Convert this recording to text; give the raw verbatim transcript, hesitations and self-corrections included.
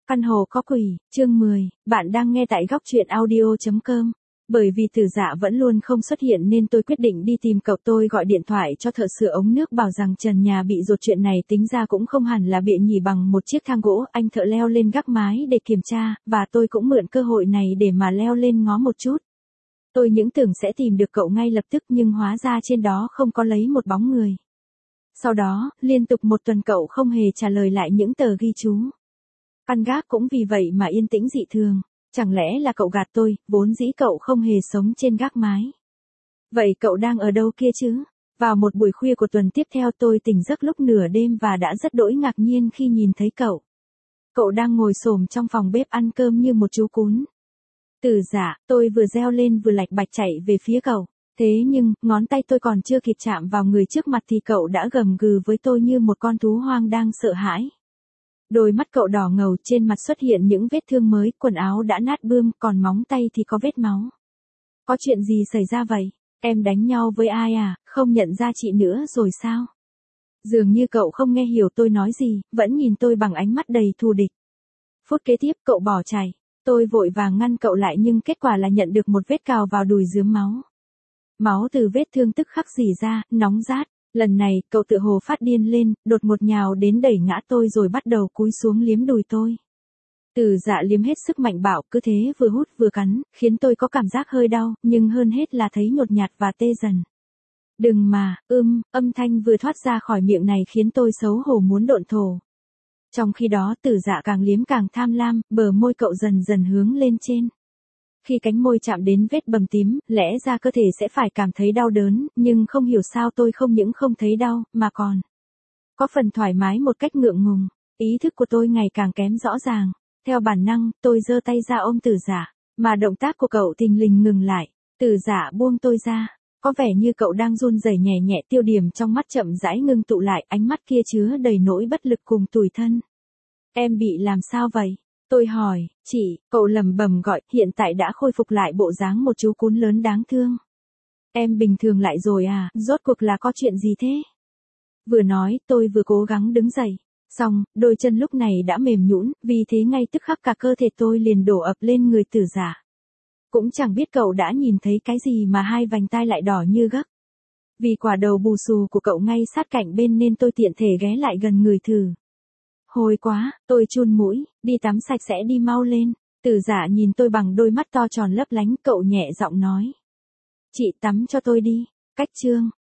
Căn hộ có quỷ, chương mười, bạn đang nghe tại góc truyện audio chấm com. Bởi vì Tử Dạ vẫn luôn không xuất hiện nên tôi quyết định đi tìm cậu. Tôi gọi điện thoại cho thợ sửa ống nước bảo rằng trần nhà bị dột, chuyện này tính ra cũng không hẳn là bịa nhỉ. Bằng một chiếc thang gỗ, anh thợ leo lên gác mái để kiểm tra, và tôi cũng mượn cơ hội này để mà leo lên ngó một chút. Tôi những tưởng sẽ tìm được cậu ngay lập tức nhưng hóa ra trên đó không có lấy một bóng người. Sau đó, liên tục một tuần cậu không hề trả lời lại những tờ ghi chú. Căn gác cũng vì vậy mà yên tĩnh dị thường. Chẳng lẽ là cậu gạt tôi, vốn dĩ cậu không hề sống trên gác mái. Vậy cậu đang ở đâu kia chứ? Vào một buổi khuya của tuần tiếp theo tôi tỉnh giấc lúc nửa đêm và đã rất đỗi ngạc nhiên khi nhìn thấy cậu. Cậu đang ngồi xổm trong phòng bếp ăn cơm như một chú cún. Tử Dạ, tôi vừa reo lên vừa lạch bạch chạy về phía cậu. Thế nhưng, ngón tay tôi còn chưa kịp chạm vào người trước mặt thì cậu đã gầm gừ với tôi như một con thú hoang đang sợ hãi. Đôi mắt cậu đỏ ngầu, trên mặt xuất hiện những vết thương mới, quần áo đã nát bươm, còn móng tay thì có vết máu. Có chuyện gì xảy ra vậy? Em đánh nhau với ai à, không nhận ra chị nữa rồi sao? Dường như cậu không nghe hiểu tôi nói gì, vẫn nhìn tôi bằng ánh mắt đầy thù địch. Phút kế tiếp cậu bỏ chạy. Tôi vội vàng ngăn cậu lại nhưng kết quả là nhận được một vết cào vào đùi rướm máu. Máu từ vết thương tức khắc rỉ ra, nóng rát. Lần này, cậu tựa hồ phát điên lên, đột ngột nhào đến đẩy ngã tôi rồi bắt đầu cúi xuống liếm đùi tôi. Tử Dạ liếm hết sức mạnh bạo, cứ thế vừa hút vừa cắn, khiến tôi có cảm giác hơi đau, nhưng hơn hết là thấy nhột nhạt và tê dần. Đừng mà, ưm, âm thanh vừa thoát ra khỏi miệng này khiến tôi xấu hổ muốn độn thổ. Trong khi đó Tử Dạ càng liếm càng tham lam, bờ môi cậu dần dần hướng lên trên. Khi cánh môi chạm đến vết bầm tím, lẽ ra cơ thể sẽ phải cảm thấy đau đớn, nhưng không hiểu sao tôi không những không thấy đau, mà còn có phần thoải mái một cách ngượng ngùng. Ý thức của tôi ngày càng kém rõ ràng. Theo bản năng, tôi giơ tay ra ôm Tử Dạ, mà động tác của cậu thình lình ngừng lại. Tử Dạ buông tôi ra, có vẻ như cậu đang run rẩy nhẹ nhẹ, tiêu điểm trong mắt chậm rãi ngưng tụ lại, ánh mắt kia chứa đầy nỗi bất lực cùng tủi thân. Em bị làm sao vậy? Tôi hỏi, chị, cậu lẩm bẩm gọi, hiện tại đã khôi phục lại bộ dáng một chú cún lớn đáng thương. Em bình thường lại rồi à, rốt cuộc là có chuyện gì thế? Vừa nói, tôi vừa cố gắng đứng dậy. Xong, đôi chân lúc này đã mềm nhũn, vì thế ngay tức khắc cả cơ thể tôi liền đổ ập lên người Tử Dạ. Cũng chẳng biết cậu đã nhìn thấy cái gì mà hai vành tai lại đỏ như gấc. Vì quả đầu bù xù của cậu ngay sát cạnh bên nên tôi tiện thể ghé lại gần người thử. Hôi quá, tôi chun mũi, đi tắm sạch sẽ đi mau lên. Tử Dạ nhìn tôi bằng đôi mắt to tròn lấp lánh, cậu nhẹ giọng nói. Chị tắm cho tôi đi. Cách chương.